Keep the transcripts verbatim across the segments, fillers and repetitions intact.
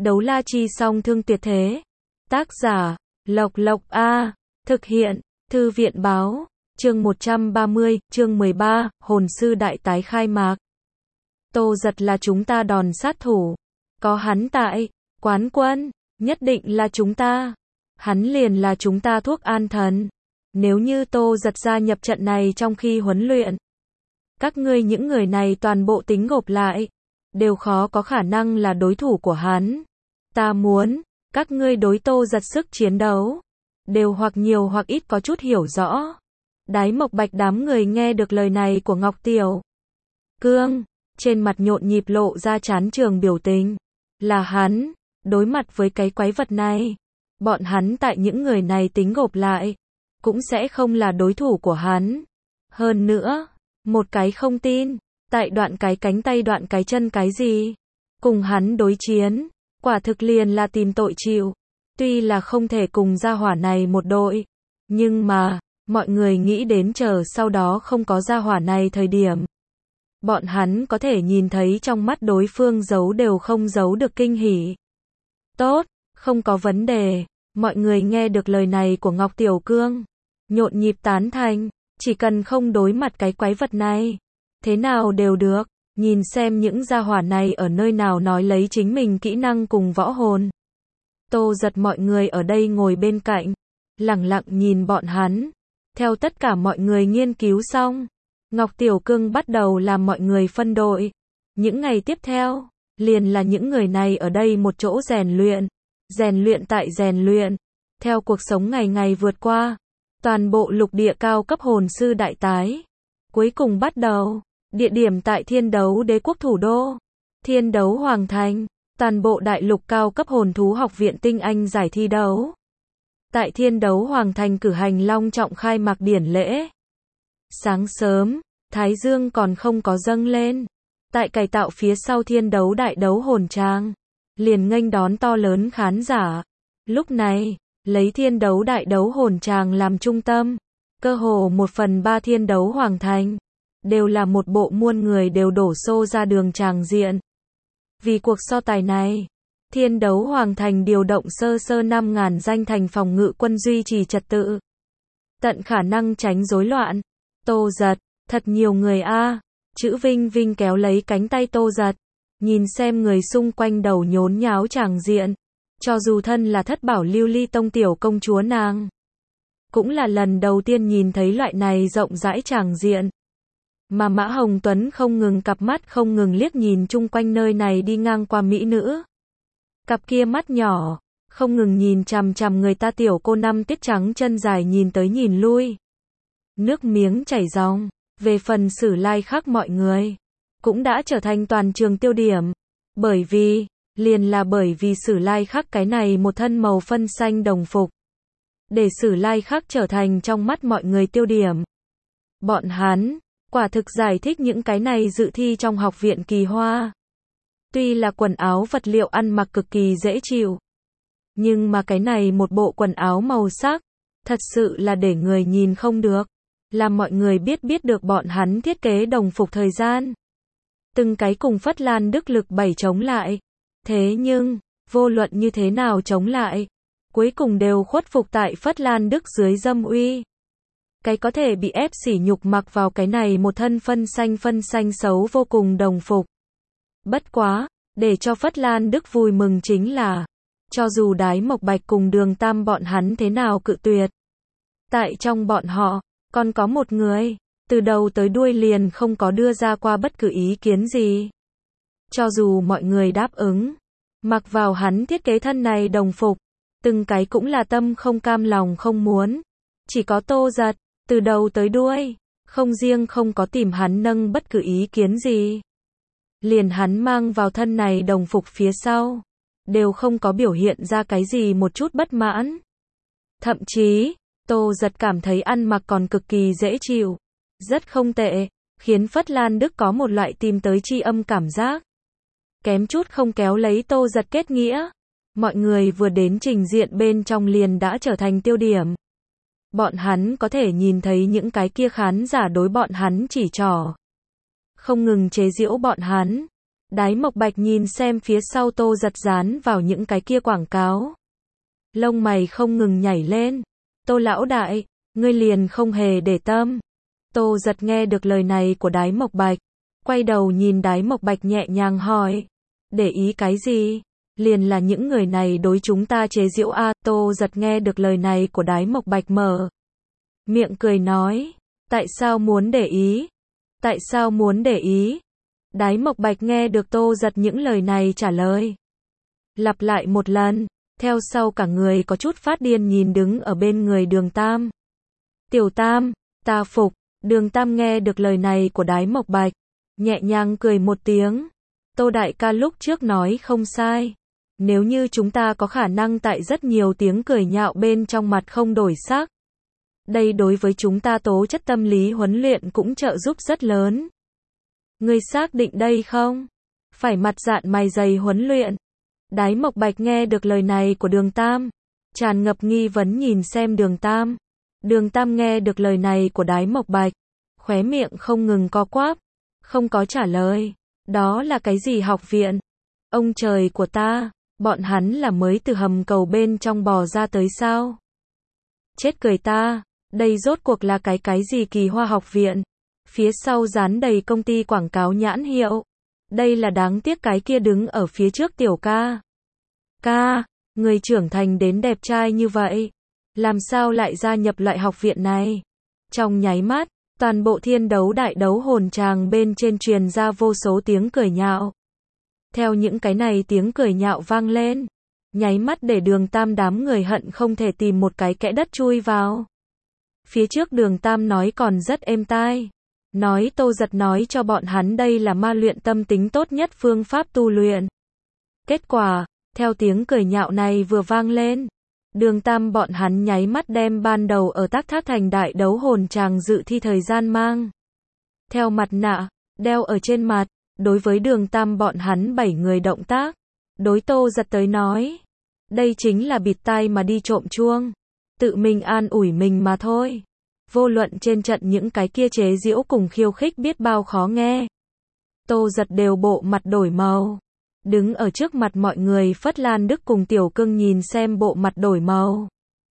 Đấu la chi song thương tuyệt thế. Tác giả, Lộc Lộc A. Thực hiện, Thư viện báo. Chương một trăm ba mươi, chương mười ba, hồn sư đại tái khai mạc. Tô Giật là chúng ta đòn sát thủ. Có hắn tại, quán quân, nhất định là chúng ta. Hắn liền là chúng ta thuốc an thần. Nếu như Tô Giật gia nhập trận này trong khi huấn luyện, các ngươi những người này toàn bộ tính gộp lại, đều khó có khả năng là đối thủ của hắn. Ta muốn, các ngươi đối Tô Giật sức chiến đấu, đều hoặc nhiều hoặc ít có chút hiểu rõ. Đái Mộc Bạch đám người nghe được lời này của Ngọc Tiểu Cương, trên mặt nhộn nhịp lộ ra chán trường biểu tình. Là hắn, đối mặt với cái quái vật này, bọn hắn tại những người này tính gộp lại, cũng sẽ không là đối thủ của hắn. Hơn nữa, một cái không tin, tại đoạn cái cánh tay đoạn cái chân cái gì, cùng hắn đối chiến, quả thực liền là tìm tội chịu. Tuy là không thể cùng gia hỏa này một đội, nhưng mà, mọi người nghĩ đến chờ sau đó không có gia hỏa này thời điểm, bọn hắn có thể nhìn thấy trong mắt đối phương giấu đều không giấu được kinh hỉ. Tốt, không có vấn đề. Mọi người nghe được lời này của Ngọc Tiểu Cương, nhộn nhịp tán thành, chỉ cần không đối mặt cái quái vật này, thế nào đều được. Nhìn xem những gia hỏa này ở nơi nào nói lấy chính mình kỹ năng cùng võ hồn. Tô Giật mọi người ở đây ngồi bên cạnh, lẳng lặng nhìn bọn hắn. Theo tất cả mọi người nghiên cứu xong, Ngọc Tiểu Cương bắt đầu làm mọi người phân đội. Những ngày tiếp theo, liền là những người này ở đây một chỗ rèn luyện, rèn luyện tại rèn luyện. Theo cuộc sống ngày ngày vượt qua, toàn bộ lục địa cao cấp hồn sư đại tái cuối cùng bắt đầu. Địa điểm tại Thiên Đấu Đế quốc thủ đô, Thiên Đấu Hoàng Thành, toàn bộ đại lục cao cấp hồn thú học viện tinh anh giải thi đấu. Tại Thiên Đấu Hoàng Thành cử hành long trọng khai mạc điển lễ. Sáng sớm, Thái Dương còn không có dâng lên. Tại cải tạo phía sau Thiên Đấu Đại Đấu Hồn Tràng, liền nghênh đón to lớn khán giả. Lúc này, lấy Thiên Đấu Đại Đấu Hồn Tràng làm trung tâm, cơ hồ một phần ba Thiên Đấu Hoàng Thành đều là một bộ muôn người đều đổ xô ra đường tràng diện. Vì cuộc so tài này, Thiên Đấu Hoàng Thành điều động sơ sơ năm ngàn danh thành phòng ngự quân duy trì trật tự, tận khả năng tránh rối loạn. Tô Giật, thật nhiều người a. Chữ Vinh Vinh kéo lấy cánh tay Tô Giật, nhìn xem người xung quanh đầu nhốn nháo tràng diện. Cho dù thân là thất bảo lưu ly tông tiểu công chúa nàng, cũng là lần đầu tiên nhìn thấy loại này rộng rãi tràng diện. Mà Mã Hồng Tuấn không ngừng cặp mắt không ngừng liếc nhìn chung quanh nơi này đi ngang qua mỹ nữ. Cặp kia mắt nhỏ, không ngừng nhìn chằm chằm người ta tiểu cô năm tiết trắng chân dài nhìn tới nhìn lui. Nước miếng chảy ròng, về phần Sử Lai khác mọi người, cũng đã trở thành toàn trường tiêu điểm. Bởi vì, liền là bởi vì Sử Lai khác cái này một thân màu phân xanh đồng phục, để Sử Lai khác trở thành trong mắt mọi người tiêu điểm. Bọn hắn quả thực giải thích những cái này dự thi trong học viện kỳ hoa. Tuy là quần áo vật liệu ăn mặc cực kỳ dễ chịu, nhưng mà cái này một bộ quần áo màu sắc, thật sự là để người nhìn không được. Làm mọi người biết biết được bọn hắn thiết kế đồng phục thời gian. Từng cái cùng Phất Lan Đức lực bảy chống lại. Thế nhưng, vô luận như thế nào chống lại, cuối cùng đều khuất phục tại Phất Lan Đức dưới dâm uy. Cái có thể bị ép sỉ nhục mặc vào cái này một thân phân xanh phân xanh xấu vô cùng đồng phục. Bất quá, để cho Phất Lan Đức vui mừng chính là, cho dù Đái Mộc Bạch cùng Đường Tam bọn hắn thế nào cự tuyệt, tại trong bọn họ, còn có một người, từ đầu tới đuôi liền không có đưa ra qua bất cứ ý kiến gì. Cho dù mọi người đáp ứng, mặc vào hắn thiết kế thân này đồng phục, từng cái cũng là tâm không cam lòng không muốn. Chỉ có Tô Giật, từ đầu tới đuôi, không riêng không có tìm hắn nâng bất cứ ý kiến gì. Liền hắn mang vào thân này đồng phục phía sau, đều không có biểu hiện ra cái gì một chút bất mãn. Thậm chí, Tô Giật cảm thấy ăn mặc còn cực kỳ dễ chịu, rất không tệ, khiến Phất Lan Đức có một loại tìm tới tri âm cảm giác. Kém chút không kéo lấy Tô Giật kết nghĩa. Mọi người vừa đến trình diện bên trong liền đã trở thành tiêu điểm. Bọn hắn có thể nhìn thấy những cái kia khán giả đối bọn hắn chỉ trỏ, không ngừng chế giễu bọn hắn. Đái Mộc Bạch nhìn xem phía sau Tô Giật dán vào những cái kia quảng cáo. Lông mày không ngừng nhảy lên. Tô lão đại, ngươi liền không hề để tâm. Tô Giật nghe được lời này của Đái Mộc Bạch. Quay đầu nhìn Đái Mộc Bạch nhẹ nhàng hỏi. Để ý cái gì? Liền là những người này đối chúng ta chế giễu a. Tô Giật nghe được lời này của Đái Mộc Bạch mở miệng cười nói. Tại sao muốn để ý? Tại sao muốn để ý? Đái Mộc Bạch nghe được Tô Giật những lời này trả lời. Lặp lại một lần, theo sau cả người có chút phát điên nhìn đứng ở bên người Đường Tam. Tiểu Tam, ta phục. Đường Tam nghe được lời này của Đái Mộc Bạch, nhẹ nhàng cười một tiếng. Tô đại ca lúc trước nói không sai. Nếu như chúng ta có khả năng tại rất nhiều tiếng cười nhạo bên trong mặt không đổi sắc, đây đối với chúng ta tố chất tâm lý huấn luyện cũng trợ giúp rất lớn. Ngươi xác định đây không? Phải mặt dạn mày dày huấn luyện. Đái Mộc Bạch nghe được lời này của Đường Tam, tràn ngập nghi vấn nhìn xem Đường Tam. Đường Tam nghe được lời này của Đái Mộc Bạch, khóe miệng không ngừng co quắp, không có trả lời. Đó là cái gì học viện? Ông trời của ta, bọn hắn là mới từ hầm cầu bên trong bò ra tới sao? Chết cười ta, đây rốt cuộc là cái cái gì Kỳ Hoa học viện? Phía sau dán đầy công ty quảng cáo nhãn hiệu. Đây là đáng tiếc cái kia đứng ở phía trước tiểu ca. Ca, người trưởng thành đến đẹp trai như vậy, làm sao lại gia nhập loại học viện này? Trong nháy mắt, toàn bộ thiên đấu đại đấu hồn tràng bên trên truyền ra vô số tiếng cười nhạo. Theo những cái này tiếng cười nhạo vang lên, nháy mắt để Đường Tam đám người hận không thể tìm một cái kẽ đất chui vào. Phía trước Đường Tam nói còn rất êm tai. Nói Tô Giật nói cho bọn hắn đây là ma luyện tâm tính tốt nhất phương pháp tu luyện. Kết quả, theo tiếng cười nhạo này vừa vang lên, Đường Tam bọn hắn nháy mắt đem ban đầu ở Tác Thác Thành đại đấu hồn tràng dự thi thời gian mang theo mặt nạ, đeo ở trên mặt. Đối với Đường Tam bọn hắn bảy người động tác, đối Tô Giật tới nói, đây chính là bịt tai mà đi trộm chuông, tự mình an ủi mình mà thôi. Vô luận trên trận những cái kia chế giễu cùng khiêu khích biết bao khó nghe, Tô Giật đều bộ mặt đổi màu. Đứng ở trước mặt mọi người Phất Lan Đức cùng Tiểu Cưng nhìn xem bộ mặt đổi màu.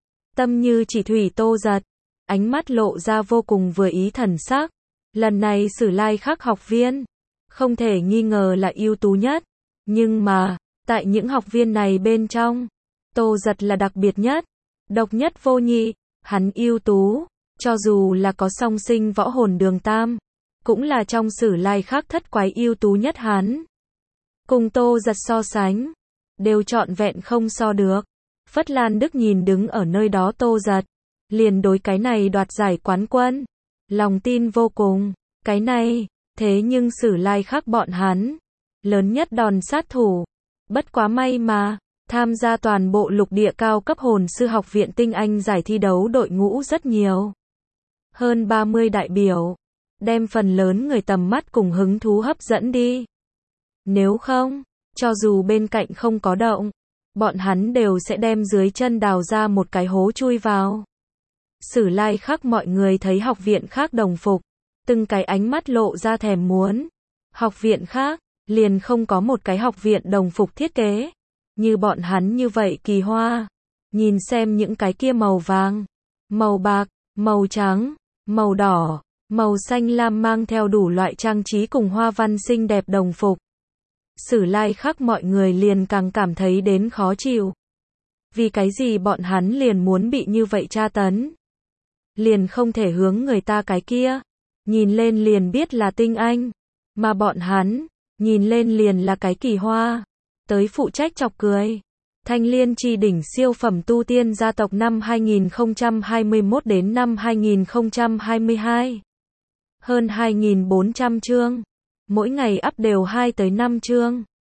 Tâm như chỉ thủy Tô Giật, ánh mắt lộ ra vô cùng vừa ý thần sắc. Lần này Sử Lai Khắc học viên, không thể nghi ngờ là ưu tú nhất. Nhưng mà, tại những học viên này bên trong, Tô Giật là đặc biệt nhất, độc nhất vô nhị, hắn ưu tú. Cho dù là có song sinh võ hồn Đường Tam, cũng là trong Sử Lai Khắc thất quái ưu tú nhất hắn. Cùng Tô Giật so sánh, đều trọn vẹn không so được. Phất Lan Đức nhìn đứng ở nơi đó Tô Giật, liền đối cái này đoạt giải quán quân, lòng tin vô cùng. Cái này, thế nhưng Sử Lai Khắc bọn hắn, lớn nhất đòn sát thủ. Bất quá may mà, tham gia toàn bộ lục địa cao cấp hồn sư học viện tinh anh giải thi đấu đội ngũ rất nhiều. Hơn ba mươi đại biểu, đem phần lớn người tầm mắt cùng hứng thú hấp dẫn đi. Nếu không, cho dù bên cạnh không có động, bọn hắn đều sẽ đem dưới chân đào ra một cái hố chui vào. Sử Lai Khắc mọi người thấy học viện khác đồng phục, từng cái ánh mắt lộ ra thèm muốn. Học viện khác, liền không có một cái học viện đồng phục thiết kế như bọn hắn như vậy kỳ hoa. Nhìn xem những cái kia màu vàng, màu bạc, màu trắng, màu đỏ, màu xanh lam mang theo đủ loại trang trí cùng hoa văn xinh đẹp đồng phục. Sử Lai Khắc mọi người liền càng cảm thấy đến khó chịu. Vì cái gì bọn hắn liền muốn bị như vậy tra tấn? Liền không thể hướng người ta cái kia, nhìn lên liền biết là tinh anh, mà bọn hắn, nhìn lên liền là cái kỳ hoa, tới phụ trách chọc cười. Thanh Liên Chi đỉnh siêu phẩm tu tiên gia tộc năm hai nghìn không trăm hai mươi mốt đến năm hai nghìn không trăm hai mươi hai. Hơn hai nghìn bốn trăm chương. Mỗi ngày up đều hai tới năm chương.